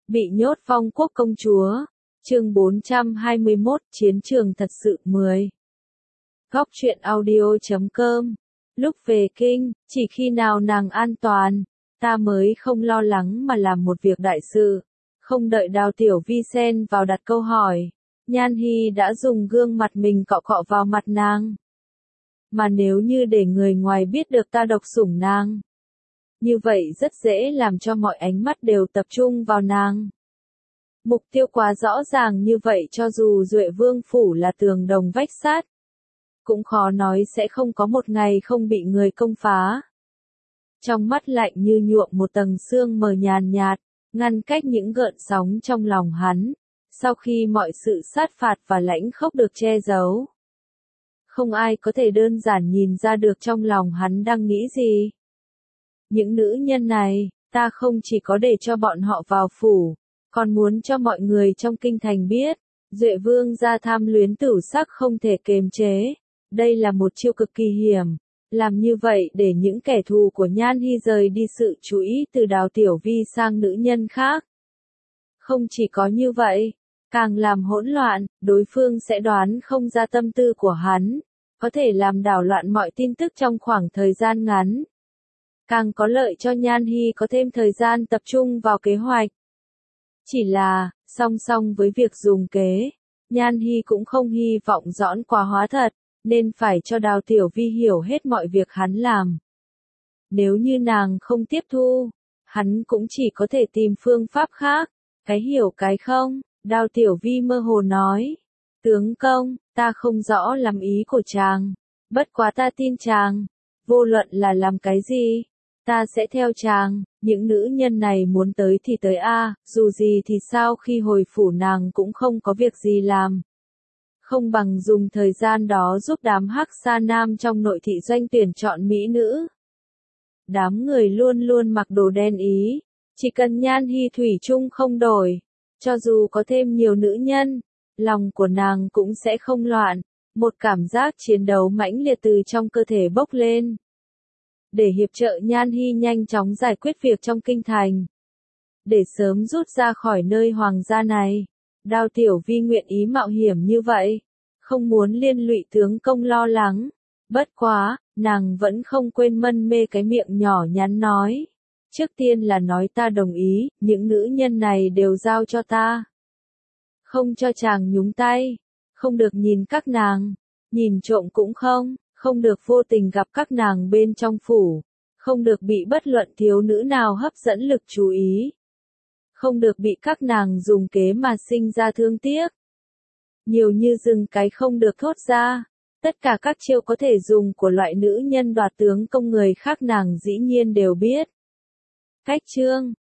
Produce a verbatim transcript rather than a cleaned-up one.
Bị nhốt Phong Quốc công chúa. Chương bốn trăm hai mươi mốt, chiến trường thật sự mười. Góc truyện audio chấm com. Lúc về kinh, chỉ khi nào nàng an toàn, ta mới không lo lắng mà làm một việc đại sự. Không đợi Đào Tiểu Vi xen vào đặt câu hỏi, Nhan Hi đã dùng gương mặt mình cọ cọ vào mặt nàng. Mà nếu như để người ngoài biết được ta độc sủng nàng, như vậy rất dễ làm cho mọi ánh mắt đều tập trung vào nàng. Mục tiêu quá rõ ràng như vậy, cho dù Duệ Vương phủ là tường đồng vách sắt, cũng khó nói sẽ không có một ngày không bị người công phá. Trong mắt lạnh như nhuộm một tầng sương mờ nhàn nhạt, ngăn cách những gợn sóng trong lòng hắn, sau khi mọi sự sát phạt và lãnh khốc được che giấu. Không ai có thể đơn giản nhìn ra được trong lòng hắn đang nghĩ gì. Những nữ nhân này, ta không chỉ có để cho bọn họ vào phủ, còn muốn cho mọi người trong kinh thành biết, Duệ Vương gia tham luyến tử sắc không thể kiềm chế. Đây là một chiêu cực kỳ hiểm. Làm như vậy để những kẻ thù của Nhan Hi rời đi sự chú ý từ Đào Tiểu Vi sang nữ nhân khác. Không chỉ có như vậy, càng làm hỗn loạn, đối phương sẽ đoán không ra tâm tư của hắn, có thể làm đảo loạn mọi tin tức trong khoảng thời gian ngắn. Càng có lợi cho Nhan Hi có thêm thời gian tập trung vào kế hoạch. Chỉ là, song song với việc dùng kế, Nhan Hi cũng không hy vọng giõn quá hóa thật, nên phải cho Đào Tiểu Vi hiểu hết mọi việc hắn làm. Nếu như nàng không tiếp thu, hắn cũng chỉ có thể tìm phương pháp khác. Cái hiểu cái không, Đào Tiểu Vi mơ hồ nói. Tướng công, ta không rõ lắm ý của chàng, bất quá ta tin chàng, vô luận là làm cái gì, ta sẽ theo chàng. Những nữ nhân này muốn tới thì tới a, dù gì thì sao, khi hồi phủ nàng cũng không có việc gì làm. Không bằng dùng thời gian đó giúp đám Hắc Sa Nam trong nội thị doanh tuyển chọn mỹ nữ. Đám người luôn luôn mặc đồ đen ý, chỉ cần Nhan Hi thủy chung không đổi, cho dù có thêm nhiều nữ nhân, lòng của nàng cũng sẽ không loạn. Một cảm giác chiến đấu mãnh liệt từ trong cơ thể bốc lên. Để hiệp trợ Nhan Hi nhanh chóng giải quyết việc trong kinh thành, để sớm rút ra khỏi nơi hoàng gia này, Đào Tiểu Vi nguyện ý mạo hiểm như vậy, không muốn liên lụy tướng công lo lắng. Bất quá, nàng vẫn không quên mân mê cái miệng nhỏ nhắn nói. Trước tiên là nói ta đồng ý, những nữ nhân này đều giao cho ta. Không cho chàng nhúng tay, không được nhìn các nàng, nhìn trộm cũng không, không được vô tình gặp các nàng bên trong phủ, không được bị bất luận thiếu nữ nào hấp dẫn lực chú ý. Không được bị các nàng dùng kế mà sinh ra thương tiếc. Nhiều như rừng cái không được thốt ra. Tất cả các chiêu có thể dùng của loại nữ nhân đoạt tướng công người khác nàng dĩ nhiên đều biết. Cách chương,